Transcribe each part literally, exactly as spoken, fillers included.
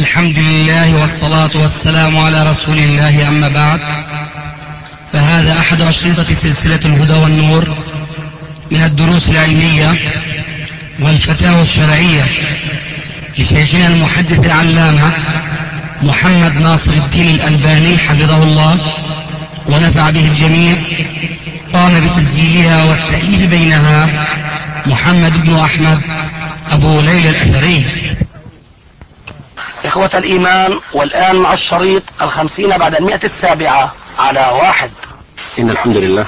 الحمد لله والصلاة والسلام على رسول الله، أما بعد، فهذا أحد أشرطة سلسلة الهدى والنور من الدروس العلمية والفتاوى الشرعية لشيخنا المحدث العلامة محمد ناصر الدين الألباني حفظه الله ونفع به الجميع. قام بتسجيلها والتأليف بينها محمد بن أحمد أبو ليلى الأثري. إخوة الإيمان، والآن مع الشريط الخمسين بعد المئة السابعة على واحد. إن الحمد لله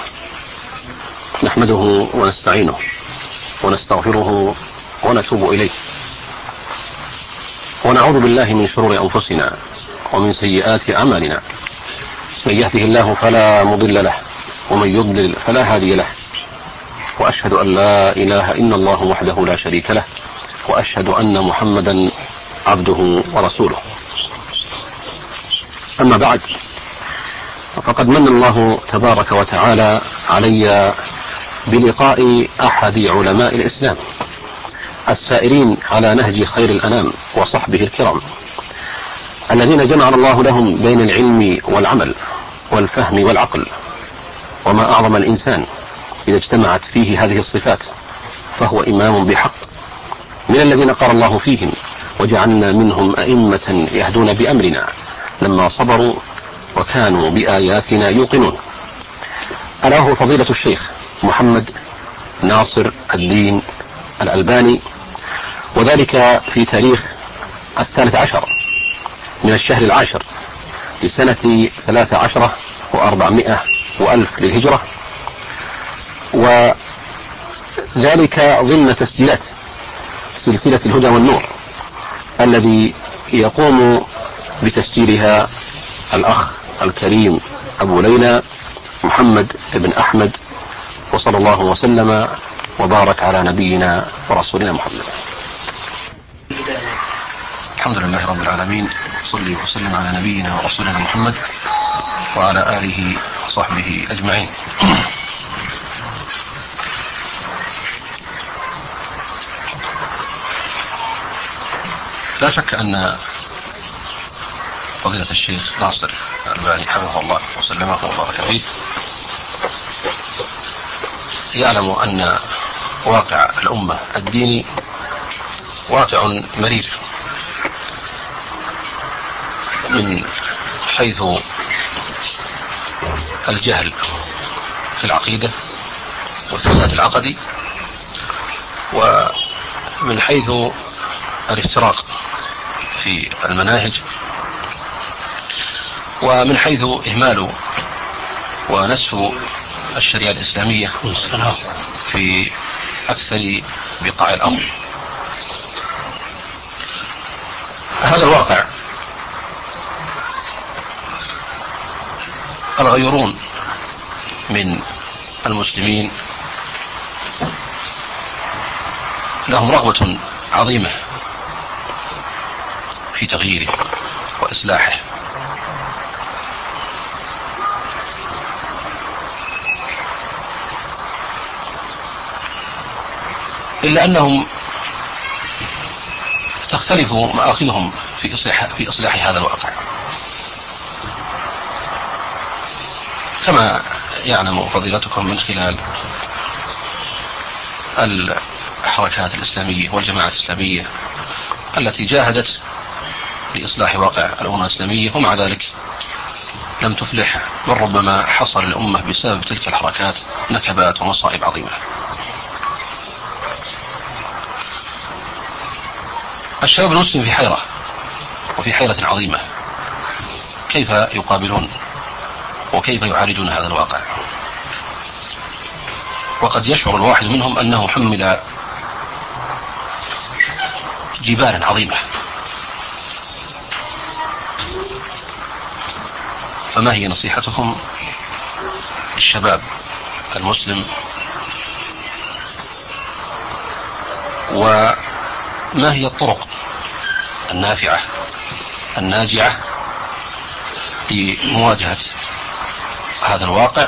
نحمده ونستعينه ونستغفره ونتوب إليه، ونعوذ بالله من شرور أنفسنا ومن سيئات أعمالنا. من يهده الله فلا مضل له، ومن يضلل فلا هادي له، وأشهد أن لا إله إلا الله وحده لا شريك له، وأشهد أن محمدا عبده ورسوله. أما بعد، فقد من الله تبارك وتعالى علي بلقاء أحد علماء الإسلام السائرين على نهج خير الأنام وصحبه الكرام، الذين جمع الله لهم بين العلم والعمل والفهم والعقل. وما أعظم الإنسان إذا اجتمعت فيه هذه الصفات، فهو إمام بحق من الذين قال الله فيهم: وجعلنا منهم أئمة يهدون بأمرنا لما صبروا وكانوا بآياتنا يوقنون. ألا هو فضيلة الشيخ محمد ناصر الدين الألباني، وذلك في تاريخ الثالث عشر من الشهر العاشر لسنة ثلاث عشرة وأربعمائة وألف للهجرة، وذلك ضمن تسجيلات سلسلة الهدى والنور الذي يقوم بتسجيلها الأخ الكريم أبو ليلى محمد بن أحمد، وصلى الله وسلم وبارك على نبينا ورسولنا محمد. الحمد لله رب العالمين، صلي وسلم على نبينا ورسولنا محمد وعلى آله وصحبه أجمعين. لا شك أن فضيلة الشيخ ناصر الألباني حفظه الله وسلمه وبارك فيه يعلم أن واقع الأمة الديني واقع مرير، من حيث الجهل في العقيدة والفساد العقدي، ومن حيث الافتراق في المناهج، ومن حيث إهمال ونسف الشريعة الإسلامية في أكثر بقاع الأرض. هذا الواقع الغيرون من المسلمين لهم رغبة عظيمة في تغييره وإصلاحه، إلا أنهم تختلف مآخذهم في إصلاح, في إصلاح هذا الواقع. كما يعلم فضيلتكم من خلال الحركات الإسلامية والجماعات الإسلامية التي جاهدت لإصلاح واقع الأمة الإسلامية، ومع ذلك لم تفلح، بل ربما حصل الأمة بسبب تلك الحركات نكبات ومصائب عظيمة. الشباب المسلم في حيرة وفي حيرة عظيمة، كيف يقابلون وكيف يعالجون هذا الواقع؟ وقد يشعر الواحد منهم أنه حمل جبالا عظيمة، فما هي نصيحتكم للشباب المسلم، وما هي الطرق النافعة الناجعة لمواجهة هذا الواقع،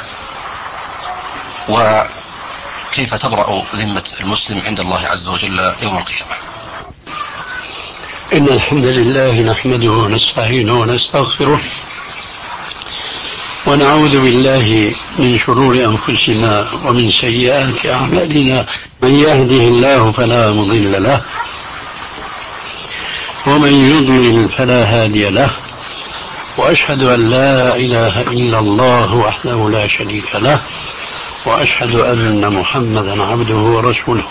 وكيف تبرأ ذمة المسلم عند الله عز وجل يوم القيامة؟ إن الحمد لله نحمده ونستعينه ونستغفره ونعوذ بالله من شرور أنفسنا ومن سيئات أعمالنا. من يهده الله فلا مضل له ومن يضلل فلا هادي له، وأشهد أن لا إله إلا الله وحده لا شريك له، وأشهد أن محمدا عبده ورسوله.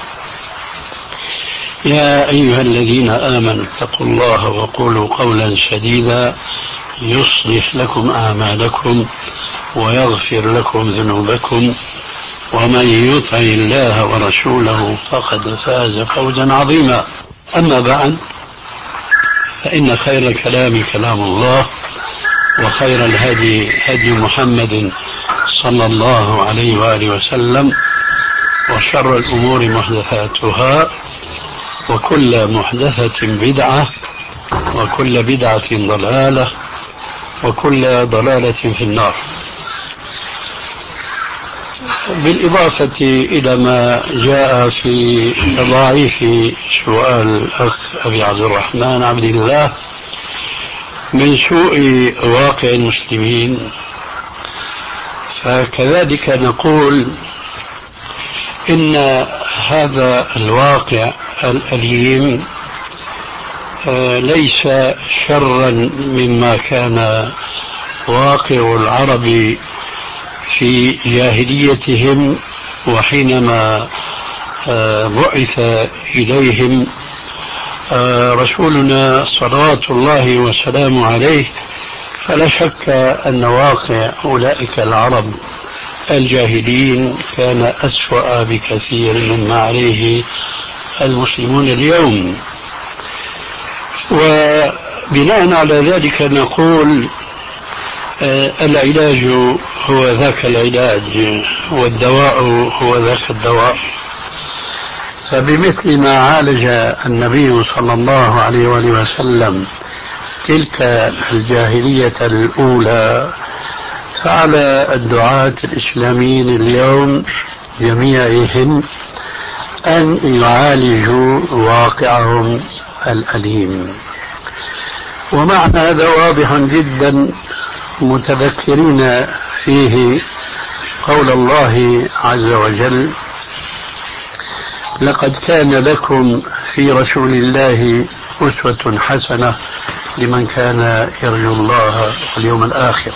يا أيها الذين آمنوا اتقوا الله وقولوا قولا سديدا يصلح لكم أعمالكم ويغفر لكم ذنوبكم، ومن يطع الله ورسوله فقد فاز فوزا عظيما. أما بعد، فإن خير الكلام كلام الله، وخير الهدي هدي محمد صلى الله عليه وآله وسلم، وشر الأمور محدثاتها، وكل محدثة بدعة، وكل بدعة ضلالة، وكل ضلالة في النار. بالإضافة إلى ما جاء في تضاعيف سؤال الأخ أبي عبد الرحمن عبد الله من سوء واقع المسلمين، فكذلك نقول إن هذا الواقع الأليم ليس شرا مما كان واقع العرب في جاهليتهم، وحينما بعث إليهم رسولنا صلوات الله وسلامه عليه، فلا شك أن واقع أولئك العرب الجاهلين كان أسوأ بكثير مما عليه المسلمون اليوم. وبناء على ذلك نقول آه العلاج هو ذاك العلاج، والدواء هو ذاك الدواء. فبمثل ما عالج النبي صلى الله عليه وآله وسلم تلك الجاهلية الأولى، فعلى الدعاة الإسلاميين اليوم جميعهم أن يعالجوا واقعهم الأليم. ومعنى هذا واضح جدا، متذكرين فيه قول الله عز وجل: لقد كان لكم في رسول الله أسوة حسنة لمن كان يرجو الله واليوم الآخر.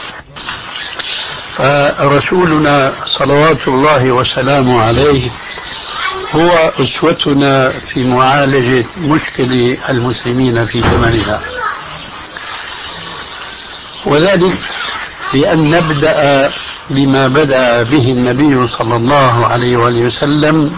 فرسولنا صلوات الله وسلامه عليه هو أسوتنا في معالجة مشكل المسلمين في زمننا، وذلك بأن نبدأ بما بدأ به النبي صلى الله عليه وآله وسلم،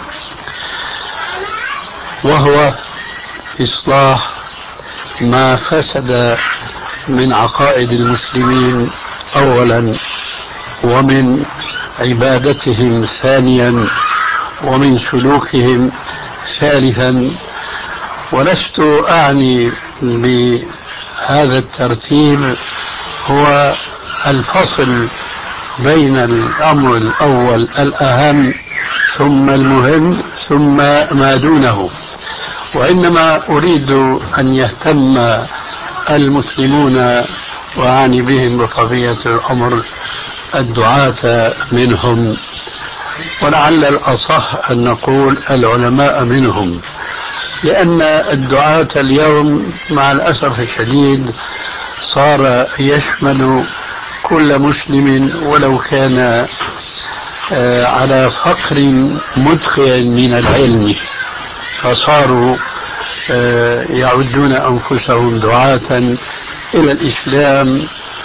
وهو إصلاح ما فسد من عقائد المسلمين أولا، ومن عبادتهم ثانيا، ومن سلوكهم ثالثا. ولست أعني بهذا الترتيب هو الفصل بين الأمر الأول الأهم ثم المهم ثم ما دونه، وإنما أريد أن يهتم المسلمون، وأعني بهم بطبيعة الأمر الدعاة منهم، ولعل الأصح أن نقول العلماء منهم، لأن الدعاة اليوم مع الأسف الشديد صار يشمل كل مسلم ولو كان على فقر مدقع من العلم، فصاروا يعدون أنفسهم دعاة إلى الإسلام.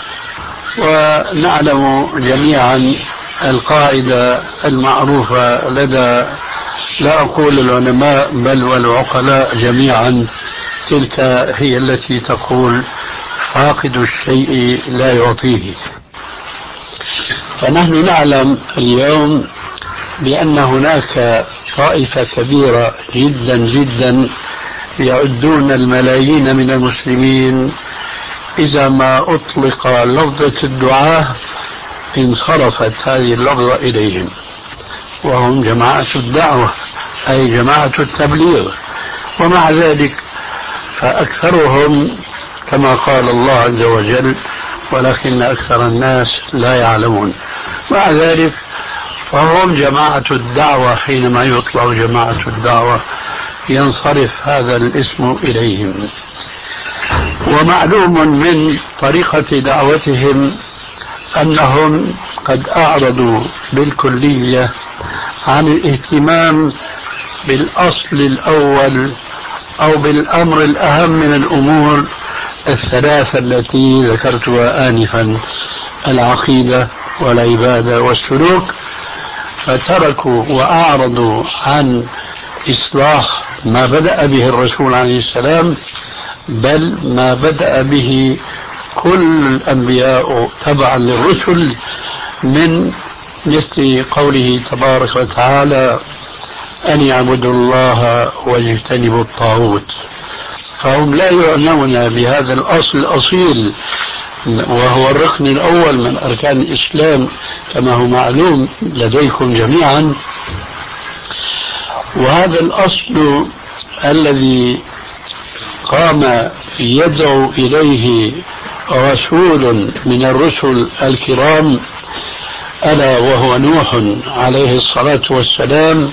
ونعلم جميعا القاعدة المعروفة لدى لا أقول العلماء بل والعقلاء جميعا، تلك هي التي تقول: فاقد الشيء لا يعطيه. فنحن نعلم اليوم بأن هناك طائفة كبيرة جدا جدا يعدون الملايين من المسلمين إذا ما أطلق لفظة الدعاة انصرفت هذه اللفظة إليهم، وهم جماعة الدعوة أي جماعة التبليغ. ومع ذلك فأكثرهم كما قال الله عز وجل ولكن أكثر الناس لا يعلمون. مع ذلك فهم جماعة الدعوة، حينما يطلق جماعة الدعوة ينصرف هذا الاسم إليهم. ومعلوم من طريقة دعوتهم أنهم قد أعرضوا بالكلية عن الاهتمام بالأصل الأول أو بالأمر الأهم من الأمور الثلاثة التي ذكرتها آنفا: العقيدة والعبادة والسلوك، فتركوا وأعرضوا عن إصلاح ما بدأ به الرسول عليه السلام، بل ما بدأ به كل الأنبياء تبعا للرسل، من مثل قوله تبارك وتعالى: أن يعبدوا الله واجتنبوا الطاغوت. فهم لا يعنون بهذا الأصل الأصيل، وهو الركن الأول من أركان الإسلام كما هو معلوم لديكم جميعا. وهذا الأصل الذي قام يدعو إليه رسول من الرسل الكرام، ألا وهو نوح عليه الصلاة والسلام،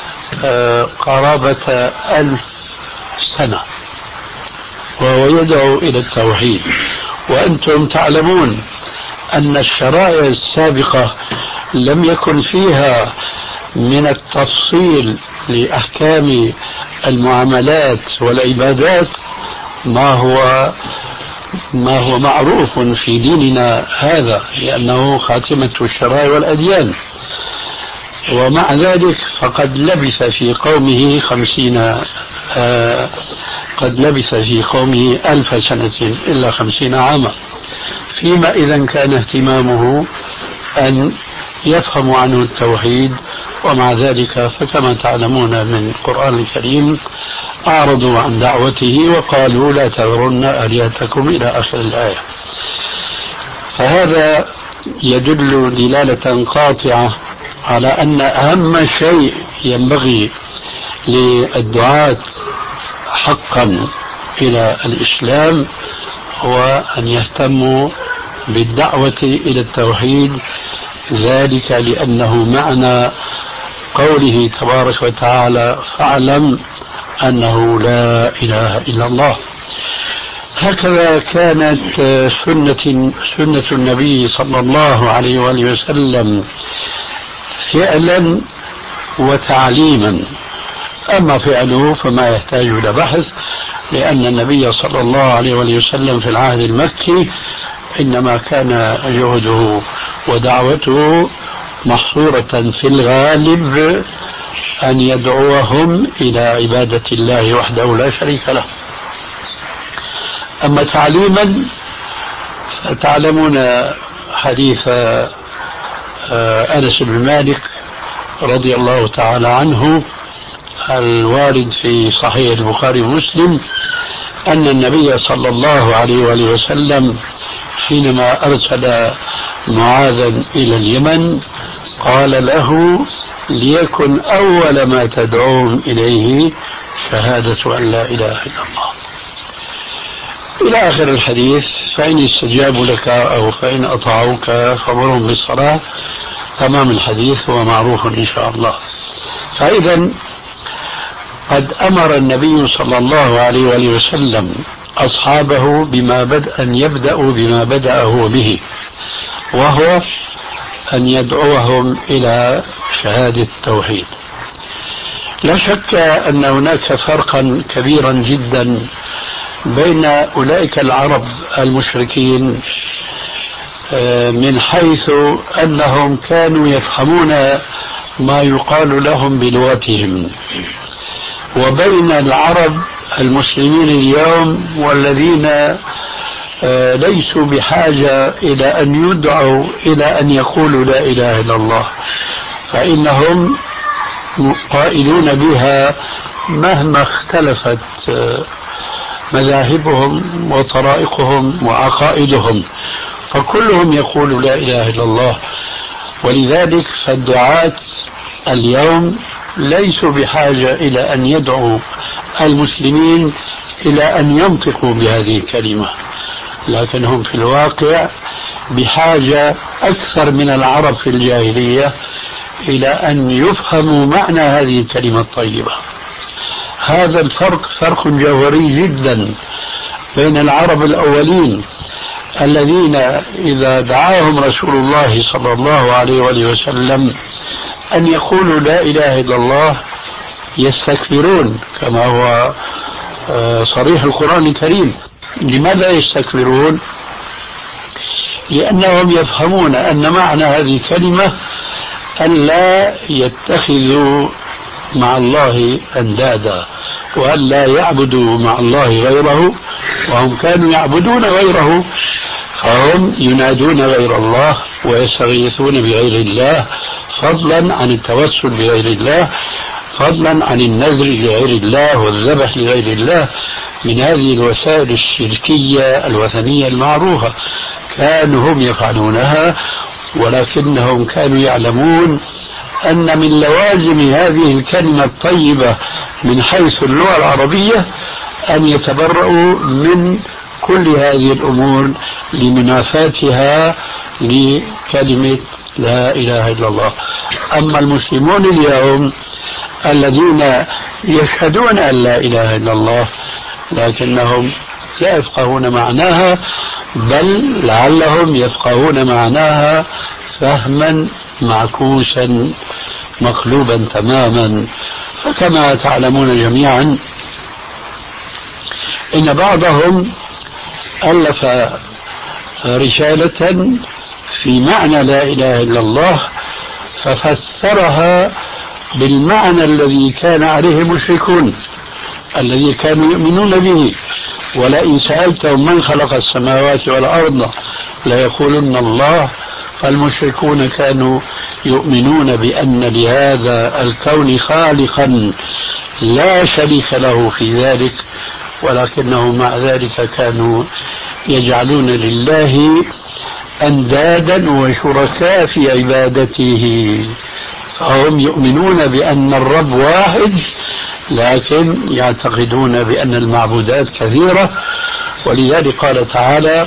قرابة ألف سنة وهو يدعو إلى التوحيد. وأنتم تعلمون أن الشرائع السابقة لم يكن فيها من التفصيل لأحكام المعاملات والعبادات ما هو ما هو معروف في ديننا هذا، لأنه خاتمة الشرائع والأديان. ومع ذلك فقد لبث في قومه خمسين آه قد لبث في قومه ألف سنة إلا خمسين عاما، فيما إذا كان اهتمامه أن يفهم عنه التوحيد. ومع ذلك فكما تعلمون من القرآن الكريم أعرضوا عن دعوته وقالوا: لا تذرن آلهتكم إلى آخر الآية. فهذا يدل دلالة قاطعة على أن أهم شيء ينبغي للدعاة حقا إلى الإسلام هو أن يهتموا بالدعوة إلى التوحيد، ذلك لأنه معنى قوله تبارك وتعالى: فاعلم أنه لا إله إلا الله. هكذا كانت سنة, سنة النبي صلى الله عليه وآله وسلم فعلا وتعليما. أما فعله فما يحتاج إلى بحث، لأن النبي صلى الله عليه وآله وسلم في العهد المكي إنما كان جهده ودعوته محصورة في الغالب أن يدعوهم إلى عبادة الله وحده لا شريك له. أما تعليما فتعلمون حديث أنس بن مالك رضي الله تعالى عنه الوارد في صحيح البخاري ومسلم، أن النبي صلى الله عليه وآله وسلم حينما أرسل معاذا إلى اليمن قال له: ليكن أول ما تدعوهم إليه شهادة أن لا إله إلا الله، إلى آخر الحديث. فإن استجابوا لك أو فإن أطاعوك فأمرهم بالصلاة، تمام الحديث هو معروف إن شاء الله. فإذا قد أمر النبي صلى الله عليه وآله وسلم أصحابه بما بدأ أن يبدأوا بما بدأ هو به، وهو أن يدعوهم إلى شهادة التوحيد. لا شك أن هناك فرقا كبيرا جدا بين أولئك العرب المشركين من حيث أنهم كانوا يفهمون ما يقال لهم بلغتهم، وبين العرب المسلمين اليوم والذين ليسوا بحاجة إلى أن يدعوا إلى أن يقولوا لا إله إلا الله، فإنهم قائلون بها مهما اختلفت مذاهبهم وطرائقهم وعقائدهم، فكلهم يقول لا إله إلا الله. ولذلك فالدعاة اليوم ليسوا بحاجة إلى أن يدعوا المسلمين إلى أن ينطقوا بهذه الكلمة، لكنهم في الواقع بحاجة أكثر من العرب في الجاهلية إلى أن يفهموا معنى هذه الكلمة الطيبة. هذا الفرق فرق جوهري جدا بين العرب الأولين الذين إذا دعاهم رسول الله صلى الله عليه وآله وسلم أن يقولوا لا إله إلا الله يستكبرون، كما هو صريح القرآن الكريم. لماذا يستكبرون؟ لأنهم يفهمون أن معنى هذه الكلمة أن لا يتخذوا مع الله أندادا، وأن لا يعبدوا مع الله غيره، وهم كانوا يعبدون غيره، فهم ينادون غير الله ويستغيثون بغير الله، فضلا عن التوسل بغير الله، فضلا عن النذر لغير الله والذبح لغير الله، من هذه الوسائل الشركية الوثنية المعروفة. كانوا هم يفعلونها، ولكنهم كانوا يعلمون أن من لوازم هذه الكلمة الطيبة من حيث اللغة العربية أن يتبرؤوا من كل هذه الأمور لمنافاتها لكلمة لا إله إلا الله. أما المسلمون اليوم الذين يشهدون أن لا إله إلا الله لكنهم لا يفقهون معناها، بل لعلهم يفقهون معناها فهما معكوسا مقلوبا تماما. فكما تعلمون جميعا إن بعضهم ألف رسالة في معنى لا إله إلا الله ففسرها بالمعنى الذي كان عليه المشركون الذي كانوا يؤمنون به. ولئن سألتهم من خلق السماوات والأرض ليقولن الله. فالمشركون كانوا يؤمنون بأن لهذا الكون خالقا لا شريك له في ذلك، ولكنهم مع ذلك كانوا يجعلون لله أندادا وشركاء في عبادته. فهم يؤمنون بأن الرب واحد، لكن يعتقدون بأن المعبودات كثيرة. ولذلك قال تعالى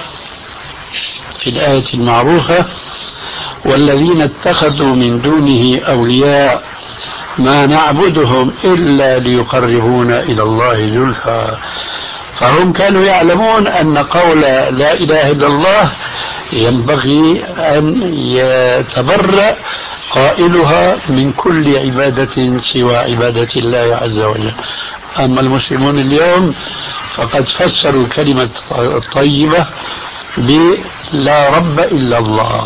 في الآية المعروفة: والذين اتخذوا من دونه أولياء ما نعبدهم إلا ليقربونا إلى الله زلفى. فهم كانوا يعلمون أن قول لا إله إلا الله ينبغي أن يتبرأ قائلها من كل عبادة سوى عبادة الله عز وجل. أما المسلمون اليوم فقد فسروا الكلمة الطيبة بلا رب إلا الله.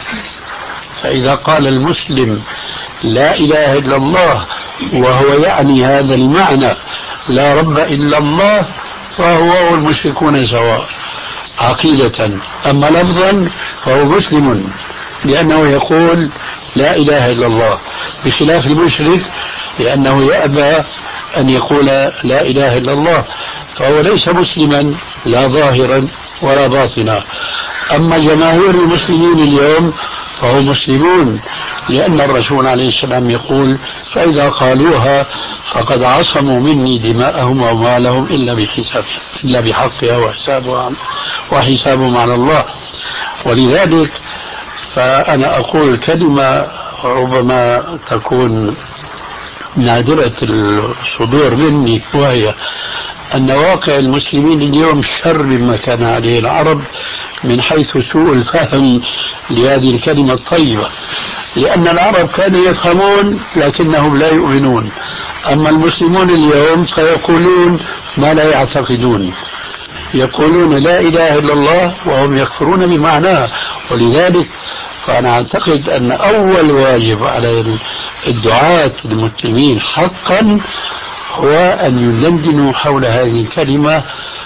فإذا قال المسلم لا إله إلا الله وهو يعني هذا المعنى لا رب إلا الله، فهو والمشركون سواء عقيدة. أما لفظا فهو مسلم لأنه يقول لا إله إلا الله، بخلاف المشرك لأنه يأبى أن يقول لا إله إلا الله، فهو ليس مسلما لا ظاهرا ولا باطنا. أما جماهير المسلمين اليوم فهم مسلمون، لأن الرسول عليه السلام يقول: فإذا قالوها فقد عصموا مني دماءهم وأموالهم إلا بحساب إلا بحقها وحسابهم وحسابهم على الله. ولذلك فأنا أقول كلمة ربما تكون نادرة الصدور مني، وهي أن واقع المسلمين اليوم شر مما كان عليه العرب من حيث سوء الفهم لهذه الكلمة الطيبة. لأن العرب كانوا يفهمون لكنهم لا يؤمنون، أما المسلمون اليوم فيقولون ما لا يعتقدون، يقولون لا إله إلا الله وهم يكفرون بمعناها. ولذلك فأنا أعتقد أن أول واجب على الدعاة المسلمين حقا هو أن يدندنوا حول هذه الكلمة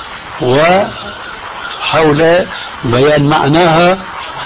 وحول بيان معناها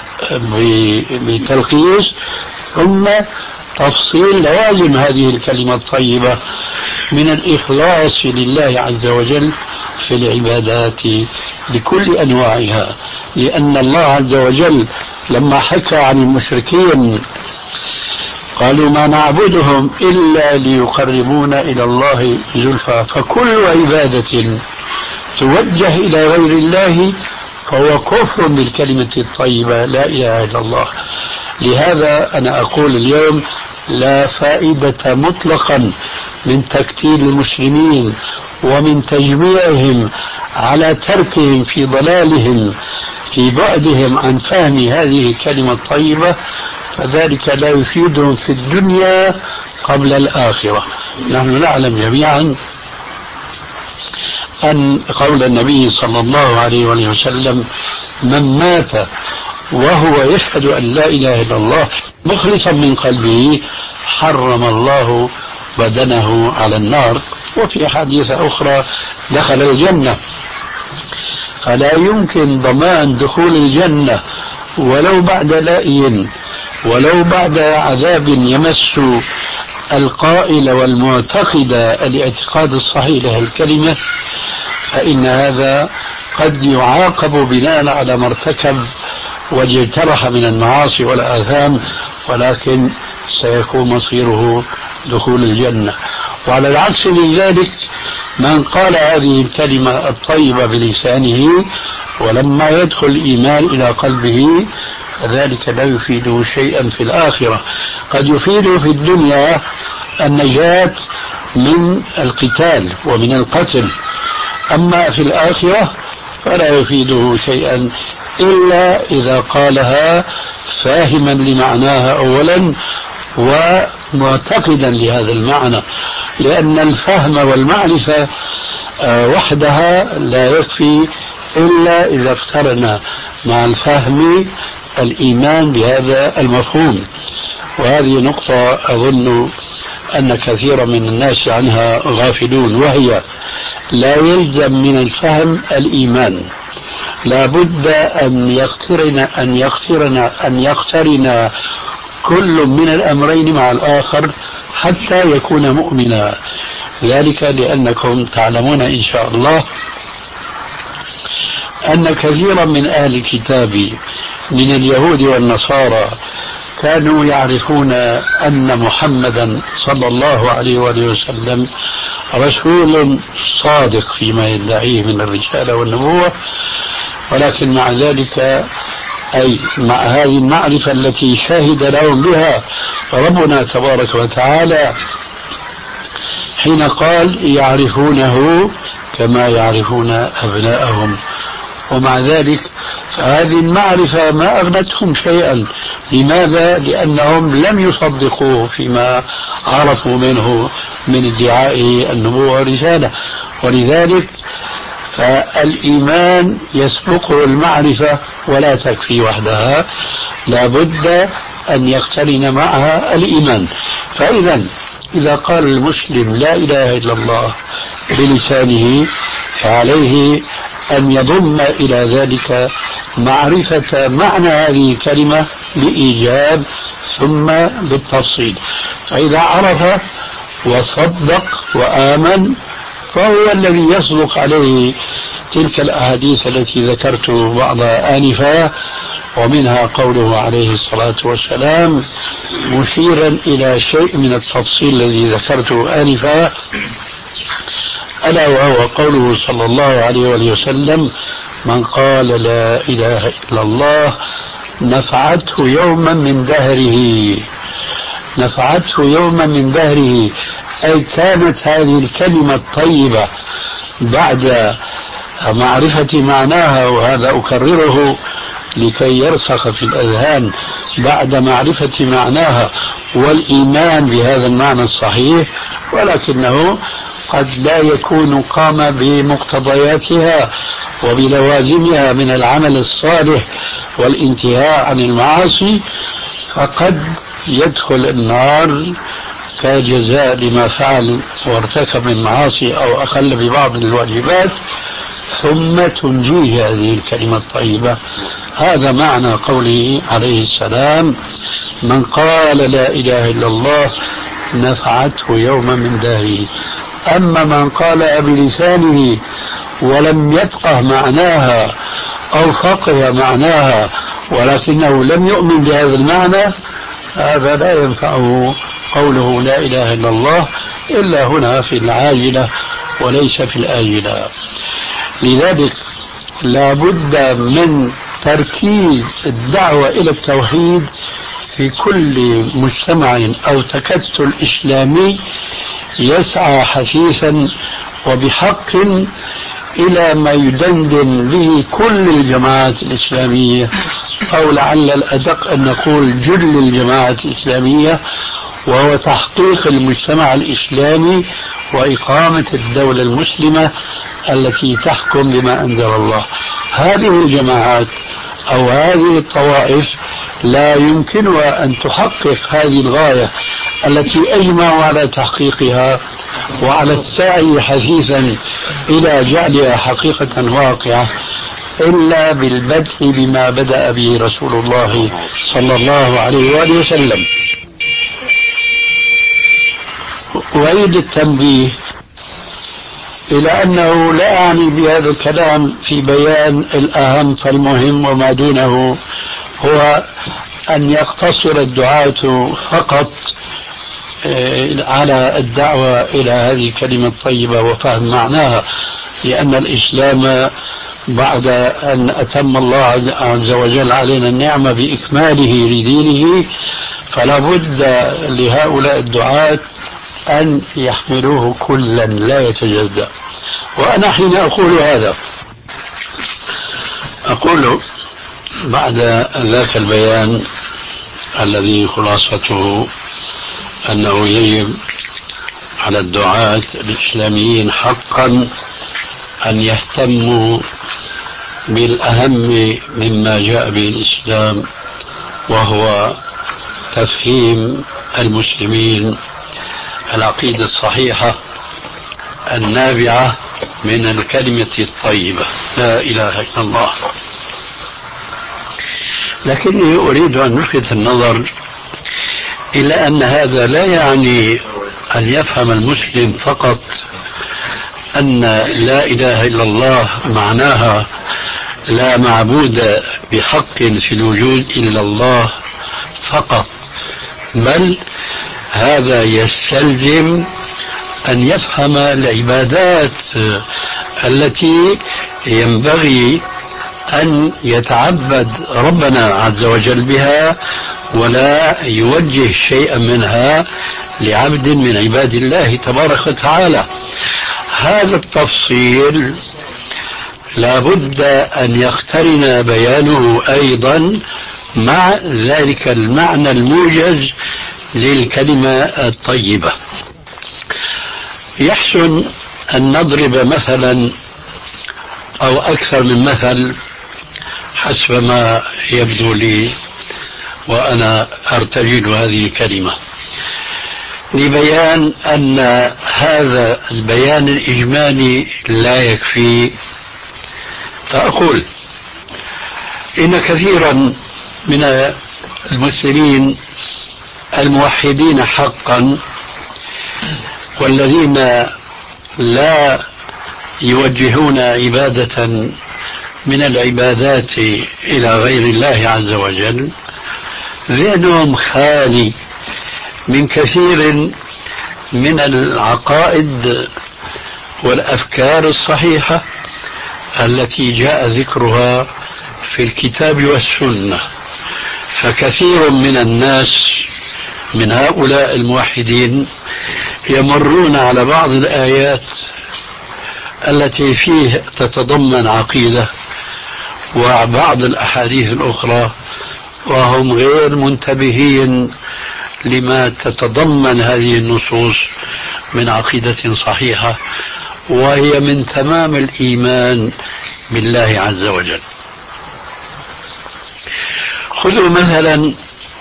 بتلخيص، ثم تفصيل لوازم هذه الكلمة الطيبة من الإخلاص لله عز وجل في العبادات بكل أنواعها. لأن الله عز وجل لما حكى عن المشركين قالوا: ما نعبدهم إلا ليقربونا إلى الله زلفى. فكل عبادة توجه إلى غير الله فهو كفر بالكلمة الطيبة لا إله إلا الله. لهذا أنا أقول اليوم لا فائدة مطلقا من تكتيل المسلمين ومن تجميعهم على تركهم في ضلالهم في بعدهم عن فهم هذه الكلمة الطيبة، فذلك لا يفيدهم في الدنيا قبل الآخرة. نحن نعلم جميعا أن قول النبي صلى الله عليه وسلم من مات وهو يشهد أن لا إله إلا الله مخلصا من قلبه حرم الله بدنه على النار، وفي حديث أخرى دخل الجنة. فلا يمكن ضمان دخول الجنة ولو بعد لائي ولو بعد عذاب يمس القائل والمعتقد الاعتقاد الصحيح له الكلمة، فإن هذا قد يعاقب بناء على ما ارتكب واجترح من المعاصي والآثام، ولكن سيكون مصيره دخول الجنة. وعلى العكس من ذلك من قال هذه الكلمة الطيبة بلسانه ولما يدخل الإيمان إلى قلبه فذلك لا يفيده شيئا في الآخرة. قد يفيده في الدنيا النجاة من القتال ومن القتل، أما في الآخرة فلا يفيده شيئا إلا إذا قالها فاهما لمعناها أولا ومعتقدا لهذا المعنى، لأن الفهم والمعرفة وحدها لا يكفي إلا إذا اقترن مع الفهم الإيمان بهذا المفهوم. وهذه نقطة أظن أن كثيرا من الناس عنها غافلون، وهي لا يلزم من الفهم الإيمان، لا بد أن يقترن أن يقترن أن يقترن كل من الأمرين مع الآخر حتى يكون مؤمنا. ذلك لأنكم تعلمون إن شاء الله أن كثيرا من أهل الكتاب من اليهود والنصارى كانوا يعرفون أن محمدا صلى الله عليه وسلم رسول صادق فيما يدعيه من الرسالة والنبوة، ولكن مع ذلك أي مع هذه المعرفة التي شهد لهم بها ربنا تبارك وتعالى حين قال يعرفونه كما يعرفون أبناءهم، ومع ذلك فهذه المعرفة ما أغنتهم شيئا. لماذا؟ لأنهم لم يصدقوه فيما عرفوا منه من ادعاء النبوة والرسالة، ولذلك فالإيمان يسبقه المعرفة ولا تكفي وحدها، لا بد أن يقترن معها الإيمان. فإذا إذا قال المسلم لا إله إلا الله بلسانه فعليه أن يضم إلى ذلك معرفة معنى هذه الكلمة بإيجاب ثم بالتفصيل، فإذا عرف وصدق وآمن فهو الذي يصدق عليه تلك الأحاديث التي ذكرت بعضها آنفا، ومنها قوله عليه الصلاة والسلام مشيرا إلى شيء من التفصيل الذي ذكرته آنفا، ألا وهو قوله صلى الله عليه وسلم من قال لا إله إلا الله نفعته يوما من دهره، نفعته يوما من دهره، أي كانت هذه الكلمة الطيبة بعد معرفة معناها، وهذا أكرره لكي يرسخ في الأذهان، بعد معرفة معناها والإيمان بهذا المعنى الصحيح، ولكنه قد لا يكون قام بمقتضياتها وبلوازمها من العمل الصالح والانتهاء عن المعاصي، فقد يدخل النار كجزاء لما فعل وارتكب من معاصي أو أخل ببعض الواجبات، ثم تنجيه هذه الكلمة الطيبة. هذا معنى قوله عليه السلام من قال لا إله إلا الله نفعته يوما من دهره. أما من قال بلسانه ولم يفقه معناها أو فقه معناها ولكنه لم يؤمن بهذا المعنى، هذا لا ينفعه قوله لا إله إلا الله إلا هنا في العاجلة وليس في الآجلة. لذلك لا بد من تركيز الدعوة إلى التوحيد في كل مجتمع أو تكتل إسلامي يسعى حثيثا وبحق إلى ما يدندن به كل الجماعات الإسلامية، أو لعل الأدق أن نقول جل الجماعات الإسلامية، وهو تحقيق المجتمع الإسلامي وإقامة الدولة المسلمة التي تحكم بما أنزل الله. هذه الجماعات أو هذه الطوائف لا يمكنها أن تحقق هذه الغاية التي أجمعوا على تحقيقها وعلى السعي حثيثا إلى جعلها حقيقة واقعة إلا بالبدء بما بدأ به رسول الله صلى الله عليه وآله وسلم. وأعيد التنبيه إلى أنه لا أعني بهذا الكلام في بيان الأهم فالمهم، وما دونه هو أن يقتصر الدعاة فقط على الدعوة إلى هذه الكلمة الطيبة وفهم معناها، لأن الإسلام بعد أن أتم الله عز وجل علينا النعمة بإكماله لدينه فلا بد لهؤلاء الدعاة أن يحملوه كلا لا يتجزأ. وأنا حين أقول هذا أقول بعد ذاك البيان الذي خلاصته أنه يجب على الدعاة الإسلاميين حقا أن يهتموا بالأهم مما جاء به الإسلام، وهو تفهيم المسلمين العقيدة الصحيحة النابعة من الكلمة الطيبة لا إله إلا الله. لكني أريد أن نلفت النظر إلى أن هذا لا يعني أن يفهم المسلم فقط أن لا إله إلا الله معناها لا معبود بحق في الوجود إلا الله فقط، بل هذا يستلزم أن يفهم العبادات التي ينبغي أن يتعبد ربنا عز وجل بها، ولا يوجه شيئا منها لعبد من عباد الله تبارك وتعالى. هذا التفصيل لا بد أن يقترن بيانه أيضا مع ذلك المعنى الموجز للكلمة الطيبة. يحسن أن نضرب مثلا أو أكثر من مثل حسب ما يبدو لي وأنا أرتجل هذه الكلمة لبيان أن هذا البيان الإجمالي لا يكفي. فأقول إن كثيرا من المسلمين الموحدين حقا والذين لا يوجهون عبادة من العبادات إلى غير الله عز وجل ذهنهم خالي من كثير من العقائد والأفكار الصحيحة التي جاء ذكرها في الكتاب والسنة. فكثير من الناس من هؤلاء الموحدين يمرون على بعض الآيات التي فيه تتضمن عقيدة وبعض الأحاديث الأخرى وهم غير منتبهين لما تتضمن هذه النصوص من عقيدة صحيحة، وهي من تمام الإيمان بالله عز وجل. خذوا مثلا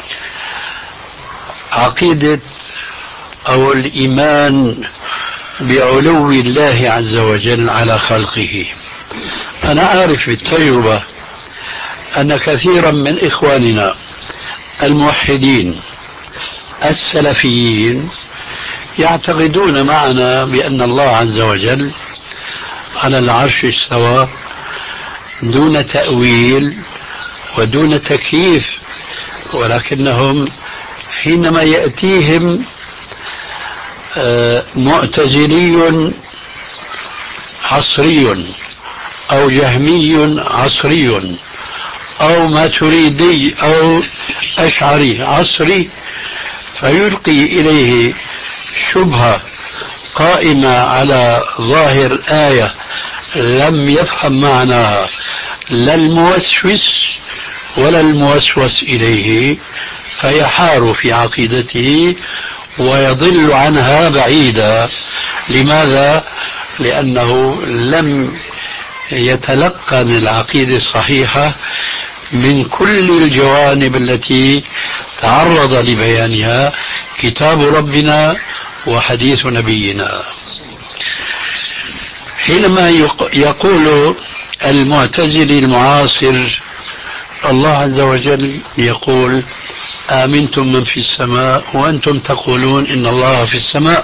عقيدة أو الإيمان بعلو الله عز وجل على خلقه. أنا أعرف بالتجربة أن كثيرا من إخواننا الموحدين السلفيين يعتقدون معنا بأن الله عز وجل على العرش استوى دون تأويل ودون تكييف، ولكنهم حينما يأتيهم معتزلي عصري أو جهمي عصري أو ماتريدي أو أشعري عصري فيلقي إليه شبهة قائمة على ظاهر آية لم يفهم معناها لا الموسوس ولا الموسوس إليه، فيحار في عقيدته ويضل عنها بعيدا. لماذا؟ لأنه لم يتلقن العقيدة الصحيحة من كل الجوانب التي تعرض لبيانها كتاب ربنا وحديث نبينا. حينما يقول المعتزلي المعاصر الله عز وجل يقول آمنتم من في السماء وأنتم تقولون إن الله في السماء،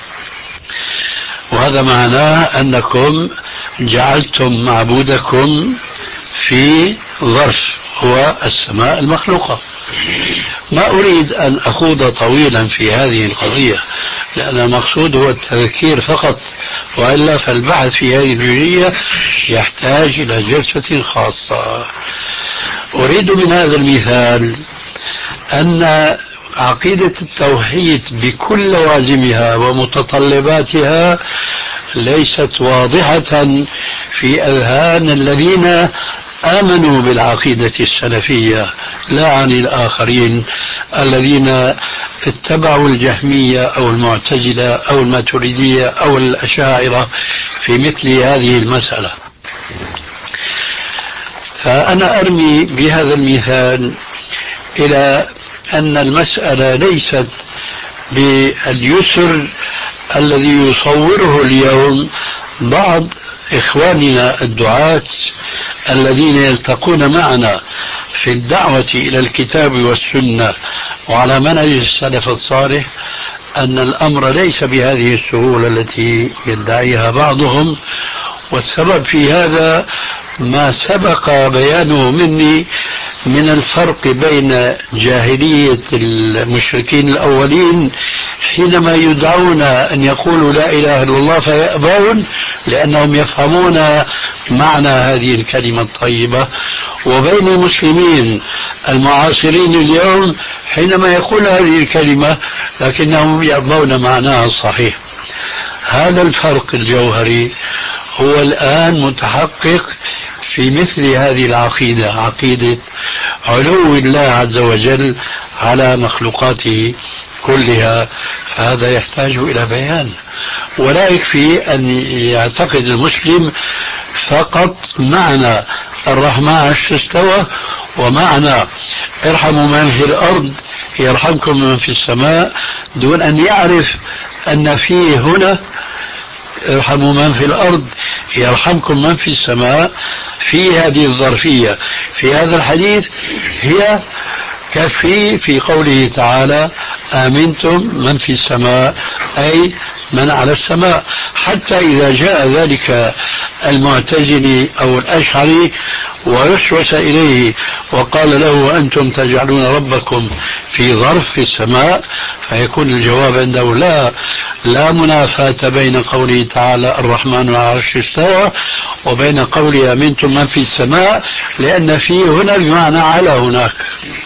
وهذا معناه أنكم جعلتم معبودكم في ظرف هو السماء المخلوقة. ما أريد أن أخوض طويلا في هذه القضية لأن المقصود هو التذكير فقط، وإلا فالبحث في هذه الجزئية يحتاج إلى جلسة خاصة. أريد من هذا المثال أن عقيدة التوحيد بكل لوازمها ومتطلباتها ليست واضحة في أذهان الذين آمنوا بالعقيدة السلفية، لا عن الآخرين الذين اتبعوا الجهمية أو المعتزلة أو الماتريدية أو الأشاعرة في مثل هذه المسألة. فأنا أرمي بهذا المثال إلى أن المسألة ليست باليسر الذي يصوره اليوم بعض إخواننا الدعاة الذين يلتقون معنا في الدعوة إلى الكتاب والسنة وعلى منهج السلف الصالح، أن الأمر ليس بهذه السهولة التي يدعيها بعضهم. والسبب في هذا ما سبق بيانه مني من الفرق بين جاهلية المشركين الأولين حينما يدعون أن يقولوا لا إله إلا الله فيأبون لأنهم يفهمون معنى هذه الكلمة الطيبة، وبين المسلمين المعاصرين اليوم حينما يقول هذه الكلمة لكنهم يأبون معناها الصحيح. هذا الفرق الجوهري هو الآن متحقق في مثل هذه العقيدة، عقيدة علو الله عز وجل على مخلوقاته كلها. فهذا يحتاج إلى بيان، ولا يكفي أن يعتقد المسلم فقط معنى الرحمن عرش استوى ومعنى ارحموا من في الأرض يرحمكم من في السماء، دون أن يعرف أن فيه هنا ارحموا من في الأرض يرحمكم من في السماء في هذه الظرفية في هذا الحديث هي كفي في قوله تعالى آمنتم من في السماء أي من على السماء. حتى إذا جاء ذلك المعتزلي أو الأشعري ويسوس إليه وقال له وأنتم تجعلون ربكم في ظرف في السماء، فيكون الجواب عنده لا لا منافاة بين قوله تعالى الرحمن على العرش استوى وبين قوله آمنتم من في السماء، لأن فيه هنا بمعنى على هناك.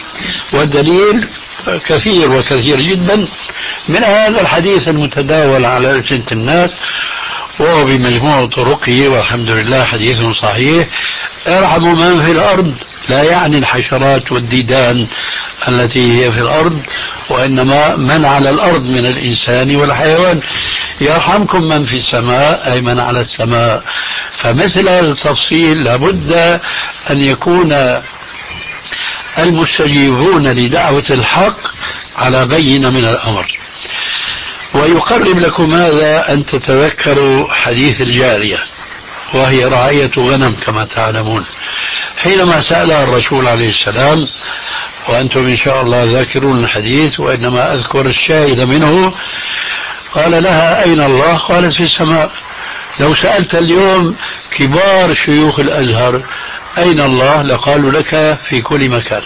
والدليل كثير وكثير جدا من هذا الحديث المتداول على ألسنة الناس وهو بمجموع طرقه والحمد لله حديث صحيح. ارحموا من في الأرض لا يعني الحشرات والديدان التي هي في الأرض، وإنما من على الأرض من الإنسان والحيوان. يرحمكم من في السماء أي من على السماء. فمثل هذا التفصيل لابد أن يكون المستجيبون لدعوة الحق على بينة من الأمر. ويقرب لكم هذا أن تتذكروا حديث الجارية وهي رعاية غنم كما تعلمون، حينما سألها الرسول عليه السلام، وأنتم إن شاء الله ذاكرون الحديث وإنما أذكر الشاهد منه، قال لها أين الله؟ قالت في السماء. لو سألت اليوم كبار شيوخ الأزهر أين الله لقالوا لك في كل مكان،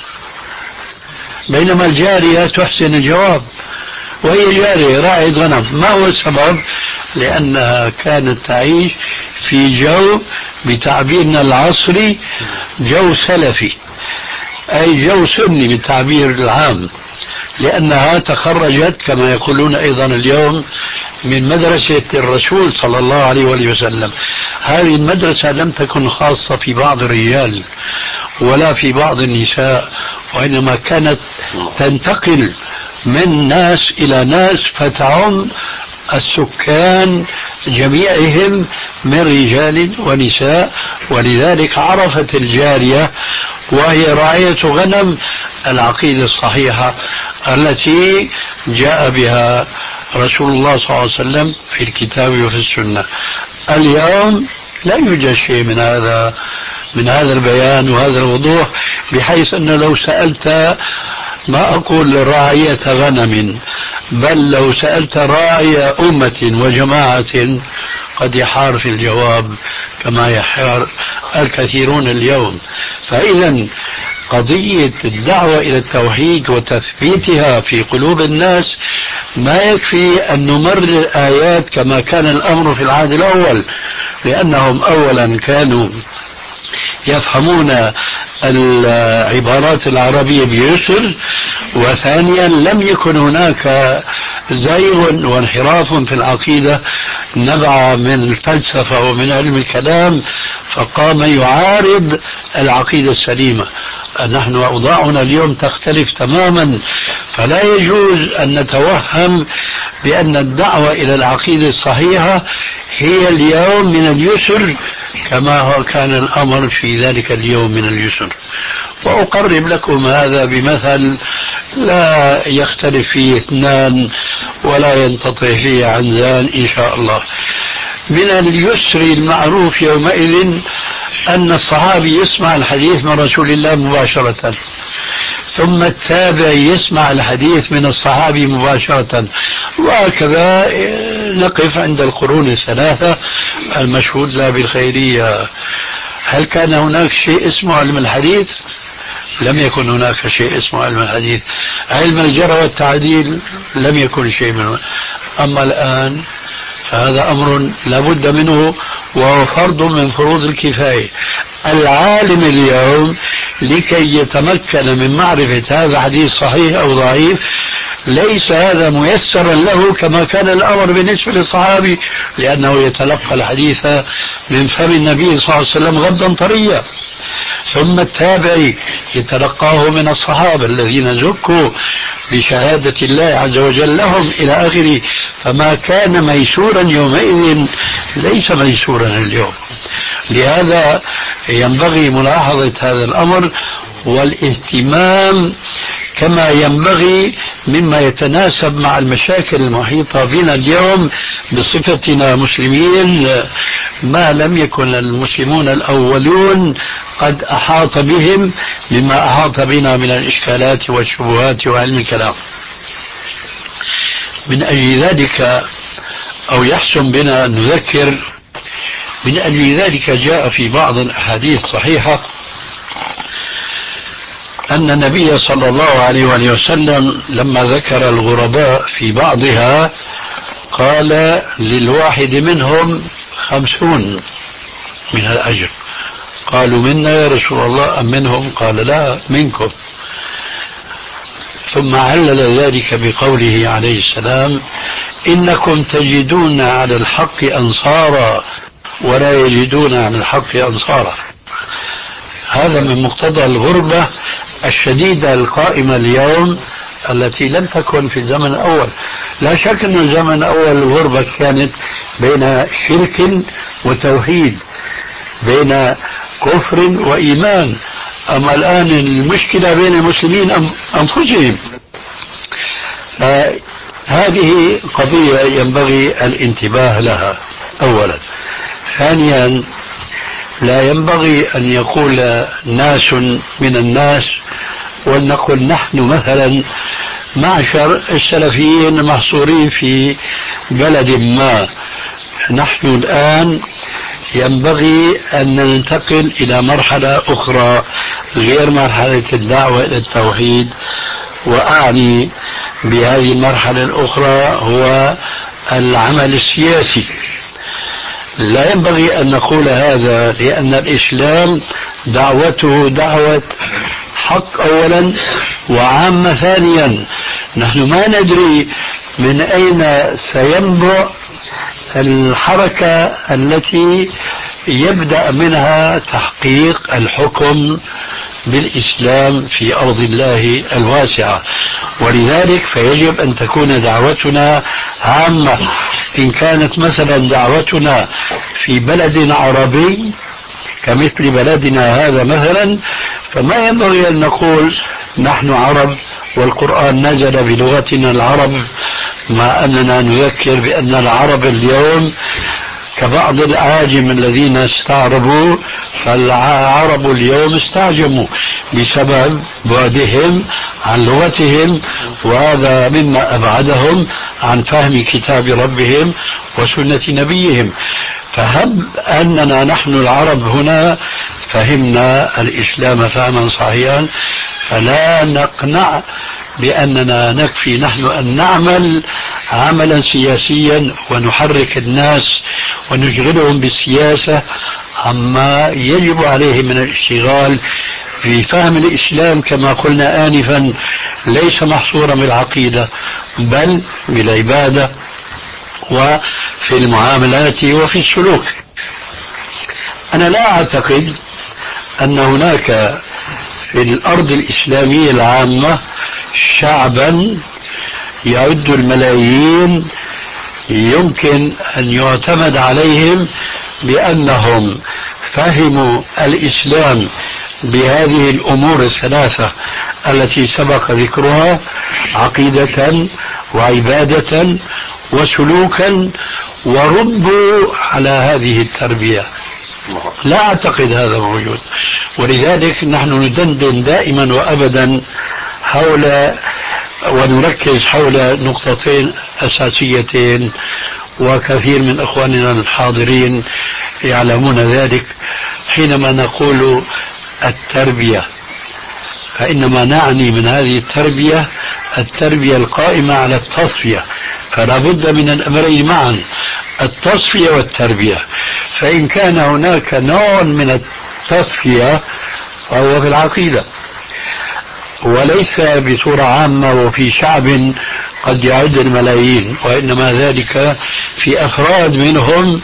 بينما الجارية تحسن الجواب وهي جارية راعية غنم. ما هو السبب؟ لأنها كانت تعيش في جو بتعبيرنا العصري جو سلفي، أي جو سني بالتعبير العام، لأنها تخرجت كما يقولون أيضا اليوم من مدرسة الرسول صلى الله عليه وآله وسلم. هذه المدرسة لم تكن خاصة في بعض الرجال ولا في بعض النساء، وإنما كانت تنتقل من ناس إلى ناس فتعم السكان جميعهم من رجال ونساء. ولذلك عرفت الجارية وهي راعية غنم العقيدة الصحيحة التي جاء بها رسول الله صلى الله عليه وسلم في الكتاب وفي السنة. اليوم لا يوجد شيء من هذا من هذا البيان وهذا الوضوح، بحيث أنه لو سألت ما أقول راعية غنم، بل لو سألت راعي أمة وجماعة قد يحار في الجواب كما يحار الكثيرون اليوم. فإذا قضية الدعوة إلى التوحيد وتثبيتها في قلوب الناس ما يكفي أن نمرر الآيات كما كان الأمر في العهد الأول، لأنهم أولا كانوا يفهمون العبارات العربية بيسر، وثانيا لم يكن هناك زيغ وانحراف في العقيدة نبع من الفلسفة ومن علم الكلام فقام يعارض العقيدة السليمة. نحن أوضاعنا اليوم تختلف تماما، فلا يجوز أن نتوهم بأن الدعوة إلى العقيدة الصحيحة هي اليوم من اليسر كما هو كان الأمر في ذلك اليوم من اليسر. وأقرب لكم هذا بمثل لا يختلف فيه اثنان ولا ينتطع فيه عنزان إن شاء الله. من اليسر المعروف يومئذ أن الصحابي يسمع الحديث من رسول الله مباشرة، ثم التابع يسمع الحديث من الصحابي مباشرة، وهكذا نقف عند القرون الثلاثة المشهود لها بالخيرية. هل كان هناك شيء اسمه علم الحديث؟ لم يكن هناك شيء اسمه علم الحديث. علم الجرح والتعديل لم يكن شيء منه. أما الآن فهذا أمر لا بد منه، وهو فرض من فروض الكفاية. العالم اليوم لكي يتمكن من معرفة هذا حديث صحيح أو ضعيف ليس هذا ميسرا له كما كان الأمر بالنسبة للصحابي، لأنه يتلقى الحديث من فم النبي صلى الله عليه وسلم غدا طريا، ثم التابعي يتلقاه من الصحابة الذين زكوا بشهادة الله عز وجل لهم إلى آخره. فما كان ميسورا يومئذ ليس ميسورا اليوم. لهذا ينبغي ملاحظة هذا الأمر والاهتمام كما ينبغي مما يتناسب مع المشاكل المحيطة بنا اليوم بصفتنا مسلمين، ما لم يكن المسلمون الأولون قد أحاط بهم مما أحاط بنا من الإشكالات والشبهات وعلم الكلام. من أجل ذلك أو يحسن بنا أن نذكر، من أجل ذلك جاء في بعض الأحاديث الصحيحة أن النبي صلى الله عليه وآله وسلم لما ذكر الغرباء في بعضها قال للواحد منهم خمسون من الأجر. قالوا منا يا رسول الله أم منهم؟ قال لا منكم. ثم علل ذلك بقوله عليه السلام إنكم تجدون على الحق أنصارا ولا يجدون على الحق أنصارا. هذا من مقتضى الغربة الشديدة القائمة اليوم التي لم تكن في الزمن الأول. لا شك أن الزمن الأول الغربة كانت بين شرك وتوحيد، بين كفر وإيمان. أما الآن المشكلة بين المسلمين أنفسهم. هذه قضية ينبغي الانتباه لها أولا. ثانيا لا ينبغي أن يقول ناس من الناس ولنقل نحن مثلا معشر السلفيين محصورين في بلد ما، نحن الآن ينبغي أن ننتقل إلى مرحلة أخرى غير مرحلة الدعوة إلى التوحيد. وأعني بهذه المرحلة الأخرى هو العمل السياسي. لا ينبغي أن نقول هذا، لأن الإسلام دعوته دعوة حق أولا وعامة ثانيا. نحن ما ندري من أين سينبع الحركة التي يبدأ منها تحقيق الحكم بالإسلام في أرض الله الواسعة، ولذلك فيجب أن تكون دعوتنا عامة. إن كانت مثلا دعوتنا في بلد عربي كمثل بلدنا هذا مثلا، فما ينبغي أن نقول نحن عرب والقرآن نزل بلغتنا العرب، مع أننا نذكر بأن العرب اليوم كبعض الأعاجم الذين استعربوا، فالعرب اليوم استعجموا بسبب بعدهم عن لغتهم، وهذا مما أبعدهم عن فهم كتاب ربهم وسنة نبيهم. فهم أننا نحن العرب هنا فهمنا الإسلام فهما صحيحا، فلا نقنع بأننا نكفي نحن أن نعمل عملا سياسيا ونحرك الناس ونشغلهم بالسياسة عما يجب عليه من الاشتغال في فهم الإسلام، كما قلنا آنفا ليس محصورا بالعقيدة بل بالعبادة وفي المعاملات وفي السلوك. أنا لا أعتقد أن هناك في الأرض الإسلامية العامة شعبا يعد الملايين يمكن أن يعتمد عليهم بأنهم فهموا الإسلام بهذه الأمور الثلاثة التي سبق ذكرها: عقيدة وعبادة وسلوكا، وربوا على هذه التربية. لا أعتقد هذا موجود، ولذلك نحن ندندن دائما وأبدا حول ونركز حول نقطتين أساسيتين، وكثير من أخواننا الحاضرين يعلمون ذلك. حينما نقول التربية فإنما نعني من هذه التربية التربية القائمة على التصفية، فلا بد من الأمرين معا، التصفية والتربية. فإن كان هناك نوع من التصفية فهو في العقيدة، وليس بصورة عامة وفي شعب قد يعد الملايين، وإنما ذلك في أفراد منهم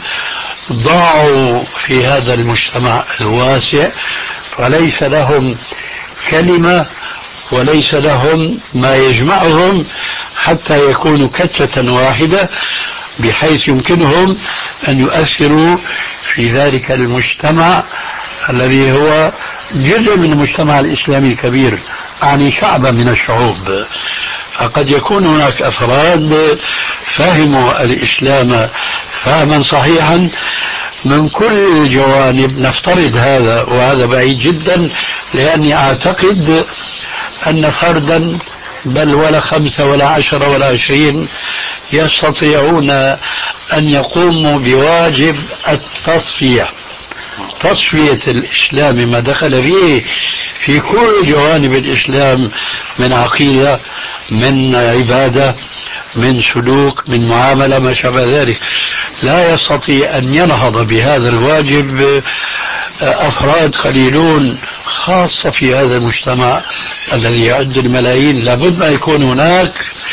ضاعوا في هذا المجتمع الواسع، فليس لهم كلمة وليس لهم ما يجمعهم حتى يكونوا كتلة واحدة بحيث يمكنهم أن يؤثروا في ذلك المجتمع الذي هو جزء من المجتمع الإسلامي الكبير، أعني شعبا من الشعوب. فقد يكون هناك أفراد فهموا الإسلام فهما صحيحا من كل الجوانب، نفترض هذا، وهذا بعيد جدا، لأني أعتقد أن فردا بل ولا خمسة ولا عشرة ولا عشرين يستطيعون أن يقوموا بواجب التصفية، تصفية الإسلام ما دخل فيه في كل جوانب الإسلام من عقيدة، من عبادة، من سلوك، من معاملة، ما شابه ذلك. لا يستطيع أن ينهض بهذا الواجب أفراد قليلون، خاصة في هذا المجتمع الذي يعد الملايين. لابد أن يكون هناك